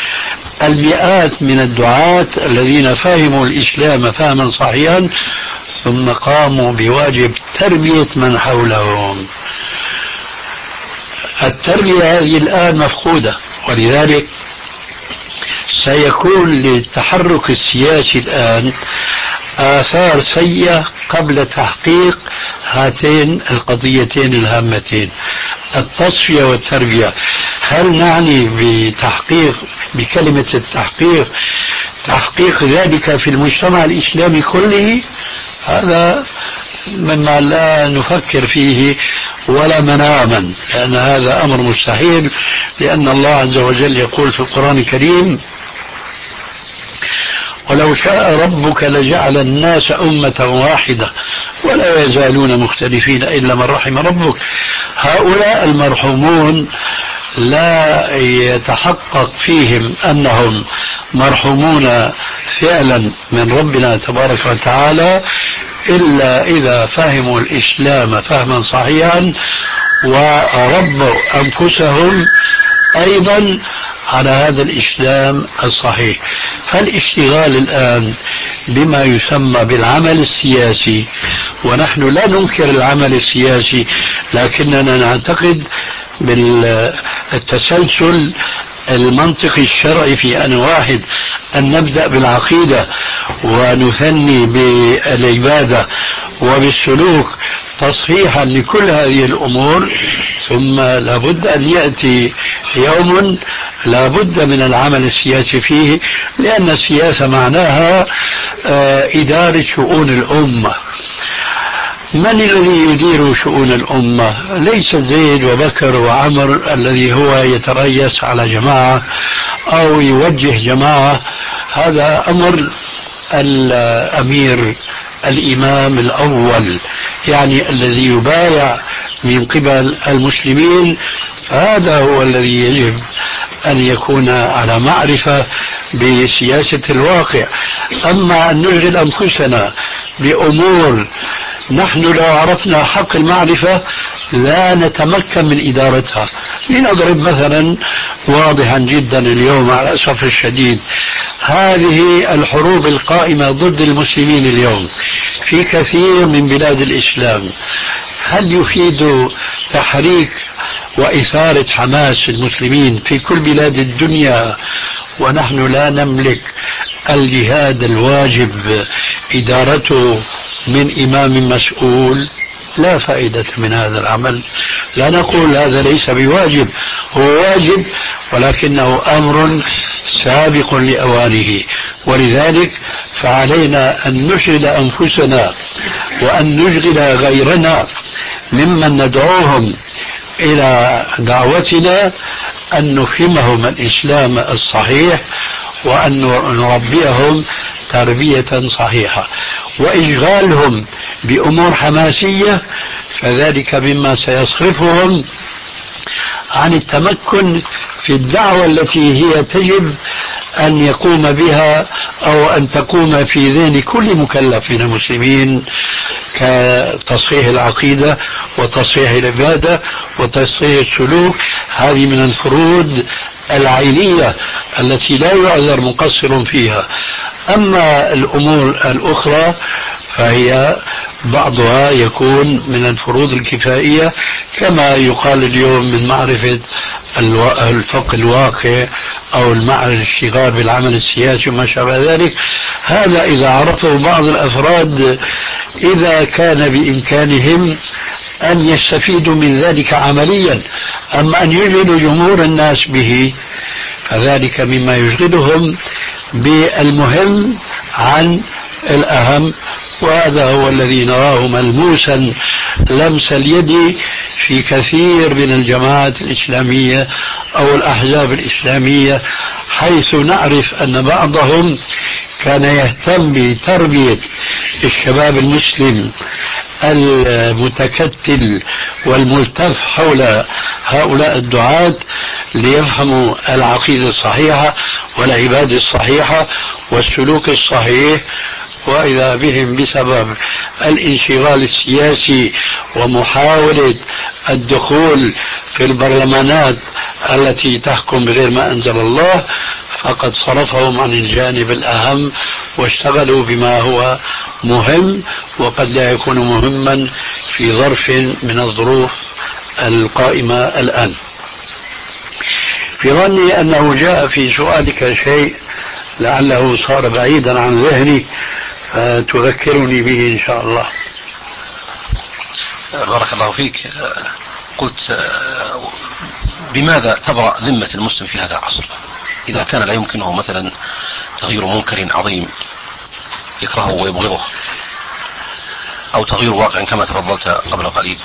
المئات من الدعاة الذين فهموا الإسلام فهما صحيحا ثم قاموا بواجب تربية من حولهم. التربية هذه الآن مفقودة، ولذلك سيكون للتحرك السياسي الآن آثار سيئة قبل تحقيق هاتين القضيتين الهامتين، التصفية والتربية. هل نعني بتحقيق بكلمة التحقيق تحقيق ذلك في المجتمع الإسلامي كله؟ هذا مما لا نفكر فيه ولا مناما، لأن هذا أمر مستحيل، لأن الله عز وجل يقول في القرآن الكريم: ولو شاء ربك لجعل الناس أمة واحدة ولا يزالون مختلفين إلا من رحم ربك. هؤلاء المرحومون لا يتحقق فيهم أنهم مرحومون فعلا من ربنا تبارك وتعالى إلا إذا فهموا الإسلام فهما صحيحا وربوا أنفسهم أيضا على هذا الإسلام الصحيح. فالاشتغال الآن بما يسمى بالعمل السياسي، ونحن لا ننكر العمل السياسي لكننا نعتقد بالتسلسل المنطقي الشرعي في أن واحد أن نبدأ بالعقيدة ونثني بالعبادة وبالسلوك تصحيحا لكل هذه الأمور، ثم لابد أن يأتي يوم لابد من العمل السياسي فيه، لأن السياسة معناها إدارة شؤون الأمة. من الذي يدير شؤون الأمة؟ ليس زيد وبكر وعمر الذي هو يتريس على جماعة أو يوجه جماعة، هذا أمر الأمير الإمام الأول، يعني الذي يبايع من قبل المسلمين، فهذا هو الذي يجب أن يكون على معرفة بسياسة الواقع. أما أن نشغل أنفسنا بأمور نحن لو عرفنا حق المعرفة لا نتمكن من إدارتها. لنضرب مثلا واضحا جدا اليوم على الأسف الشديد، هذه الحروب القائمة ضد المسلمين اليوم في كثير من بلاد الإسلام، هل يفيد تحريك وإثارة حماس المسلمين في كل بلاد الدنيا ونحن لا نملك الجهاد الواجب إدارته من إمام مسؤول؟ لا فائدة من هذا العمل. لا نقول هذا ليس بواجب، هو واجب ولكنه أمر سابق لأوانه، ولذلك فعلينا أن نشغل أنفسنا وأن نشغل غيرنا ممن ندعوهم إلى دعوتنا أن نفهمهم الإسلام الصحيح وأن نربيهم تربية صحيحة. وإشغالهم بأمور حماسية فذلك مما سيصرفهم عن التمكن في الدعوة التي هي تجب أن يقوم بها أو أن تقوم في ذهن كل مكلف من المسلمين، كتصحيح العقيدة وتصحيح العبادة وتصحيح السلوك. هذه من الفروض العينية التي لا يعذر مقصر فيها. أما الأمور الأخرى فهي بعضها يكون من الفروض الكفائية، كما يقال اليوم من معرفة الفقه الواقع أو الاشتغال بالعمل السياسي وما شابه ذلك. هذا إذا عرفه بعض الأفراد إذا كان بإمكانهم أن يستفيدوا من ذلك عمليا. أما أن يشغلوا جمهور الناس به فذلك مما يشغلهم بالمهم عن الأهم، وهذا هو الذي نراه ملموسا لمس اليد في كثير من الجماعات الإسلامية أو الأحزاب الإسلامية، حيث نعرف أن بعضهم كان يهتم بتربية الشباب المسلم المتكتل والملتف حول هؤلاء الدعاة ليفهموا العقيدة الصحيحة والعبادة الصحيحة والسلوك الصحيح، وإذا بهم بسبب الانشغال السياسي ومحاولة الدخول في البرلمانات التي تحكم بغير ما أنزل الله فقد صرفهم عن الجانب الأهم واشتغلوا بما هو مهم وقد لا يكون مهما في ظرف من الظروف القائمة الآن. في ظني أنه جاء في سؤالك شيء لعله صار بعيدا عن ذهني فتذكرني به إن شاء الله. بارك الله فيك. قلت بماذا تبرأ ذمة المسلم في هذا العصر إذا كان لا يمكنه مثلا تغيير منكر عظيم يكرهه ويبغضه أو تغيير واقع كما تفضلت قبل قليل؟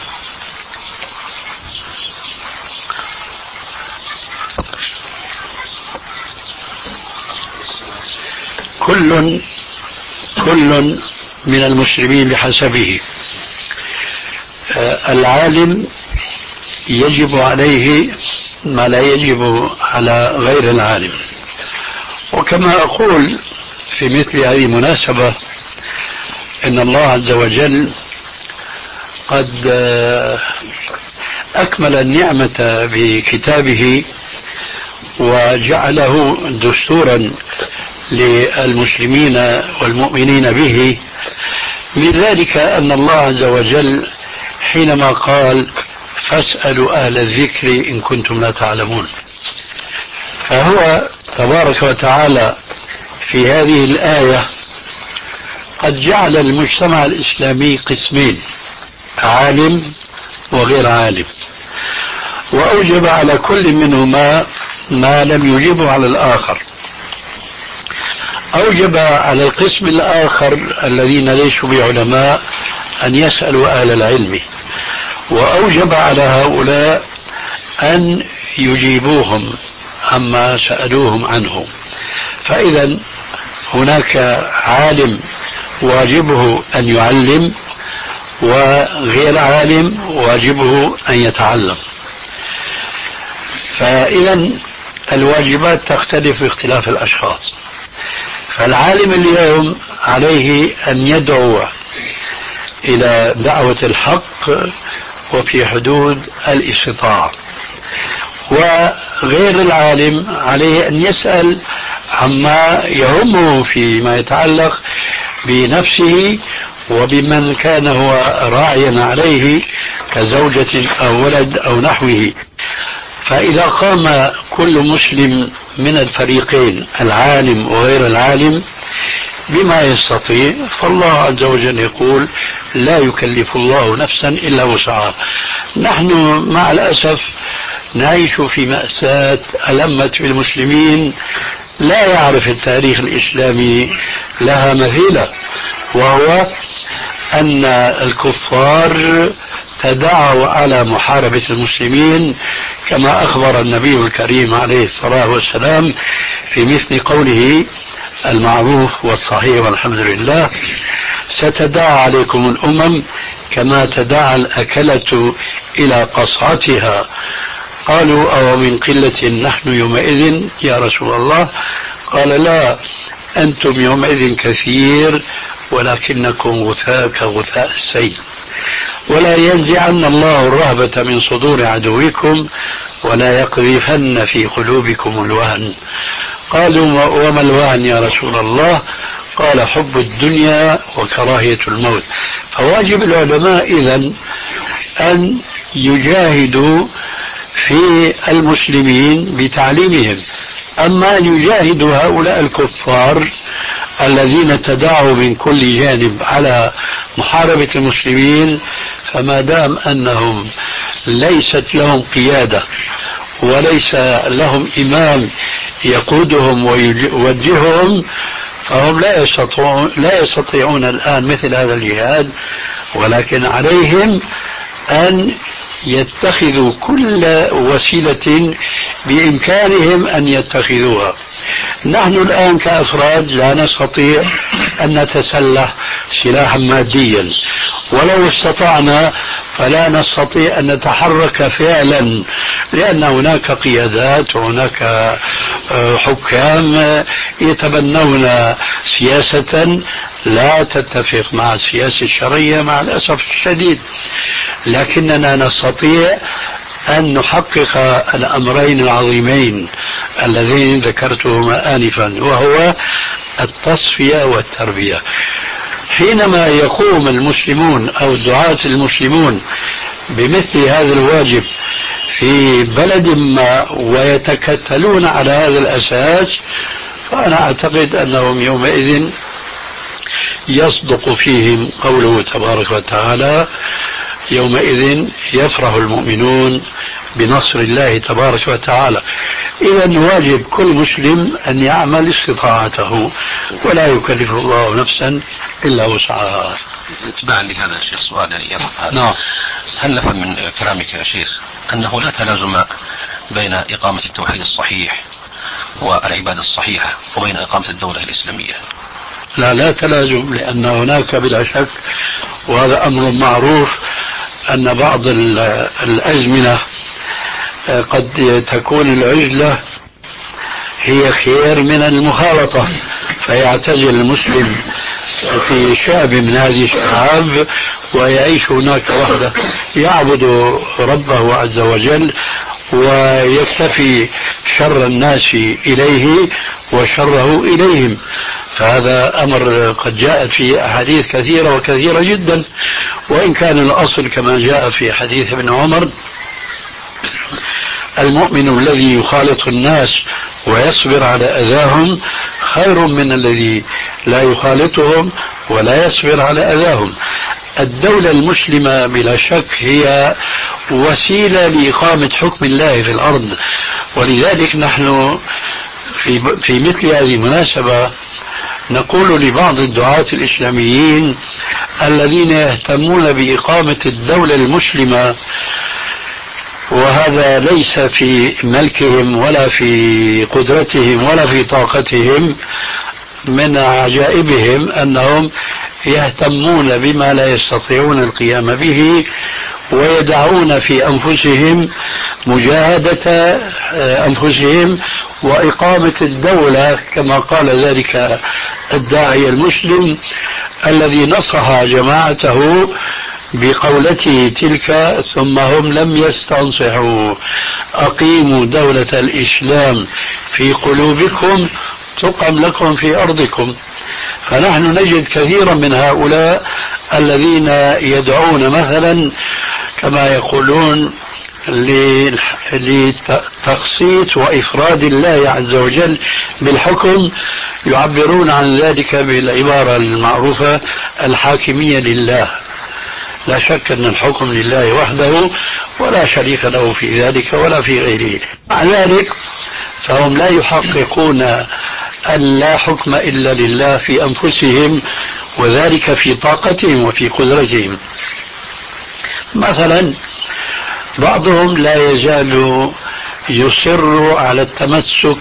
كل كل من المسلمين بحسبه. العالم يجب عليه ما لا يجب على غير العالم. وكما أقول في مثل هذه المناسبة إن الله عز وجل قد أكمل النعمة بكتابه وجعله دستورا للمسلمين والمؤمنين به. من ذلك أن الله عز وجل حينما قال فاسألوا أهل الذكر إن كنتم لا تعلمون، فهو تبارك وتعالى في هذه الآية قد جعل المجتمع الإسلامي قسمين، عالم وغير عالم، وأوجب على كل منهما ما لم يجبه على الآخر. أوجب على القسم الآخر الذين ليسوا بعلماء أن يسألوا أهل العلم، وأوجب على هؤلاء أن يجيبوهم عما سألوهم عنه. فإذا هناك عالم واجبه أن يعلم، وغير عالم واجبه أن يتعلم. فإذا الواجبات تختلف باختلاف الأشخاص. فالعالم اليوم عليه أن يدعو إلى دعوة الحق وفي حدود الاستطاعة، وغير العالم عليه أن يسأل عما يهمه فيما يتعلق بنفسه وبمن كان هو راعيا عليه كزوجة أو ولد أو نحوه. فإذا قام كل مسلم من الفريقين العالم وغير العالم بما يستطيع، فالله عز وجل يقول لا يكلف الله نفسا إلا وسعها. نحن مع الأسف نعيش في مأساة ألمت بالمسلمين لا يعرف التاريخ الإسلامي لها مثيلة، وهو أن الكفار تداعوا على محاربة المسلمين كما أخبر النبي الكريم عليه الصلاة والسلام في مثل قوله المعروف والصحيح والحمد لله: ستداعى عليكم الأمم كما تداعى الأكلة إلى قصعتها. قالوا أو من قلة نحن يومئذ يا رسول الله؟ قال لا، أنتم يومئذ كثير ولكنكم غثاء كغثاء السيل. ولا ينزعن الله الرهبة من صدور عدوكم ولا يقذفن في قلوبكم الوهن. قالوا وما الوهن يا رسول الله؟ قال حب الدنيا وكراهية الموت. فواجب العلماء إذن أن يجاهدوا في المسلمين بتعليمهم. أما أن يجاهدوا هؤلاء الكفار الذين تداعوا من كل جانب على محاربة المسلمين، فما دام أنهم ليست لهم قيادة وليس لهم إمام يقودهم ويوجههم، فهم لا يستطيعون, لا يستطيعون الآن مثل هذا الجهاد، ولكن عليهم أن يتخذوا كل وسيلة بإمكانهم أن يتخذوها. نحن الآن كأفراد لا نستطيع أن نتسلح سلاحا ماديا، ولو استطعنا فلا نستطيع أن نتحرك فعلا، لأن هناك قيادات وهناك حكام يتبنون سياسة لا تتفق مع السياسة الشرعية مع الأسف الشديد. لكننا نستطيع أن نحقق الأمرين العظيمين اللذين ذكرتهما آنفا، وهو التصفية والتربية. حينما يقوم المسلمون أو دعاة المسلمون بمثل هذا الواجب في بلد ما ويتكتلون على هذا الأساس، فأنا أعتقد أنهم يومئذ يصدق فيهم قوله تبارك وتعالى: يومئذ يفرح المؤمنون بنصر الله تبارك وتعالى. إذا واجب كل مسلم أن يعمل استطاعته ولا يكلف الله نفسا إلا وسعها. اتباعا لهذا الشيخ سؤال يعني يرفع هذا. نعم. هل نفهم من كلامك يا شيخ أنه لا تلازم بين إقامة التوحيد الصحيح والعبادة الصحيحة وبين إقامة الدولة الإسلامية؟ لا لا تلازم، لأن هناك بلا شك، وهذا أمر معروف، أن بعض الأزمنة قد تكون العزلة هي خير من المخالطة، فيعتزل المسلم في شعب من هذه الشعاب ويعيش هناك وحده يعبد ربه عز وجل ويكتفي شر الناس إليه وشره إليهم. فهذا أمر قد جاء في أحاديث كثيرة وكثيرة جدا، وإن كان الأصل كما جاء في حديث ابن عمر: المؤمن الذي يخالط الناس ويصبر على أذاهم خير من الذي لا يخالطهم ولا يصبر على أذاهم. الدولة المسلمة بلا شك هي وسيلة لإقامة حكم الله في الأرض، ولذلك نحن في, في مثل هذه المناسبة نقول لبعض الدعاة الإسلاميين الذين يهتمون بإقامة الدولة المسلمة، وهذا ليس في ملكهم ولا في قدرتهم ولا في طاقتهم، من عجائبهم أنهم يهتمون بما لا يستطيعون القيام به ويدعون في أنفسهم مجاهدة أنفسهم وإقامة الدولة كما قال ذلك الداعية المسلم الذي نصح جماعته بقولته تلك: ثم هم لم يستنصحوا، أقيموا دولة الإسلام في قلوبكم تقم لكم في أرضكم. فنحن نجد كثيرا من هؤلاء الذين يدعون مثلا كما يقولون لتخصيص وإفراد الله عز وجل بالحكم، يعبرون عن ذلك بالعبارة المعروفة: الحاكمية لله. لا شك أن الحكم لله وحده ولا شريك له في ذلك ولا في غيره. مع ذلك فهم لا يحققون أن لا حكم إلا لله في أنفسهم، وذلك في طاقتهم وفي قدرتهم. مثلا بعضهم لا يزال يصر على التمسك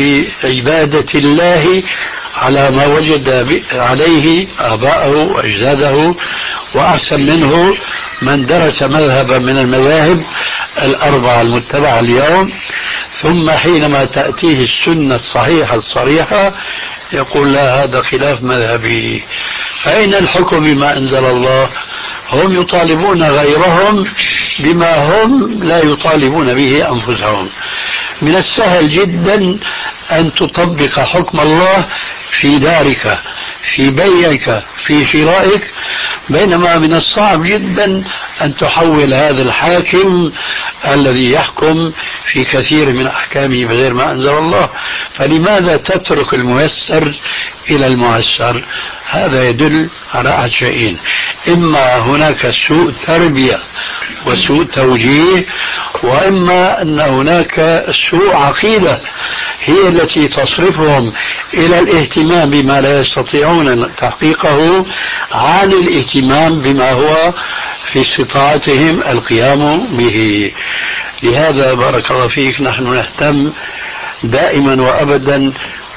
بعبادة الله على ما وجد عليه آباءه وأجداده، وأحسن منه من درس مذهبا من المذاهب الأربعة المتبعة اليوم، ثم حينما تأتيه السنة الصحيحة الصريحة يقول: لا، هذا خلاف مذهبي. فأين الحكم بما أنزل الله؟ هم يطالبون غيرهم بما هم لا يطالبون به أنفسهم. من السهل جدا أن تطبق حكم الله في دارك، في بيعك، في شرائك، بينما من الصعب جدا أن تحول هذا الحاكم الذي يحكم في كثير من أحكامه بغير ما أنزل الله. فلماذا تترك الميسر إلى المعسر؟ هذا يدل على أحد شيئين: إما هناك سوء تربية وسوء توجيه، وإما أن هناك سوء عقيدة هي التي تصرفهم إلى الاهتمام بما لا يستطيعون تحقيقه عن الاهتمام بما هو في استطاعتهم القيام به. لهذا بارك الله فيك نحن نهتم دائما وأبدا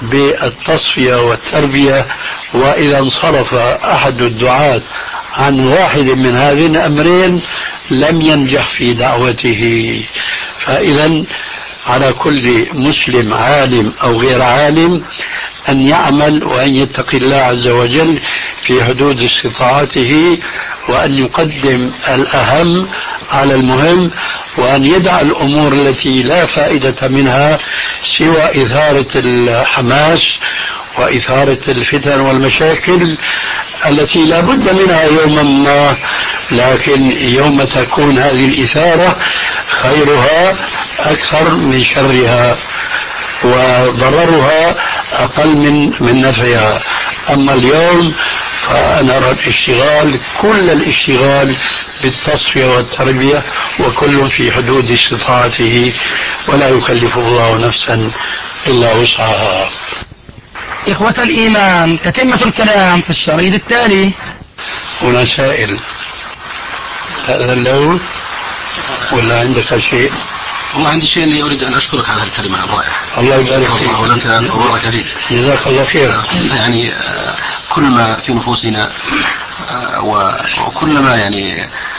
بالتصفية والتربية، وإذا انصرف أحد الدعاة عن واحد من هذين الأمرين لم ينجح في دعوته. فإذا على كل مسلم عالم أو غير عالم أن يعمل وأن يتقي الله عز وجل في حدود استطاعته، وأن يقدم الأهم على المهم، وأن يدع الأمور التي لا فائدة منها سوى إثارة الحماس وإثارة الفتن والمشاكل التي لا بد منها يوما ما، لكن يوم تكون هذه الإثارة خيرها أكثر من شرها وضررها أقل من من نفعها. أما اليوم فأنا أرى الاشتغال كل الاشتغال بالتصفية والتربية، وكل في حدود استطاعته، ولا يكلف الله نفسا إلا وسعها. إخوة الإيمان، تتمة الكلام في الشريط التالي. هنا سائل: هذا اللون ولا عندك شيء؟ والله عندي شيء أني أريد أن أشكرك على هالكلمة الرائعة. الله يبارك فيك. الله ولك وبارك فيك. جزاك الله خير. يعني كل ما في نفوسنا وكل ما يعني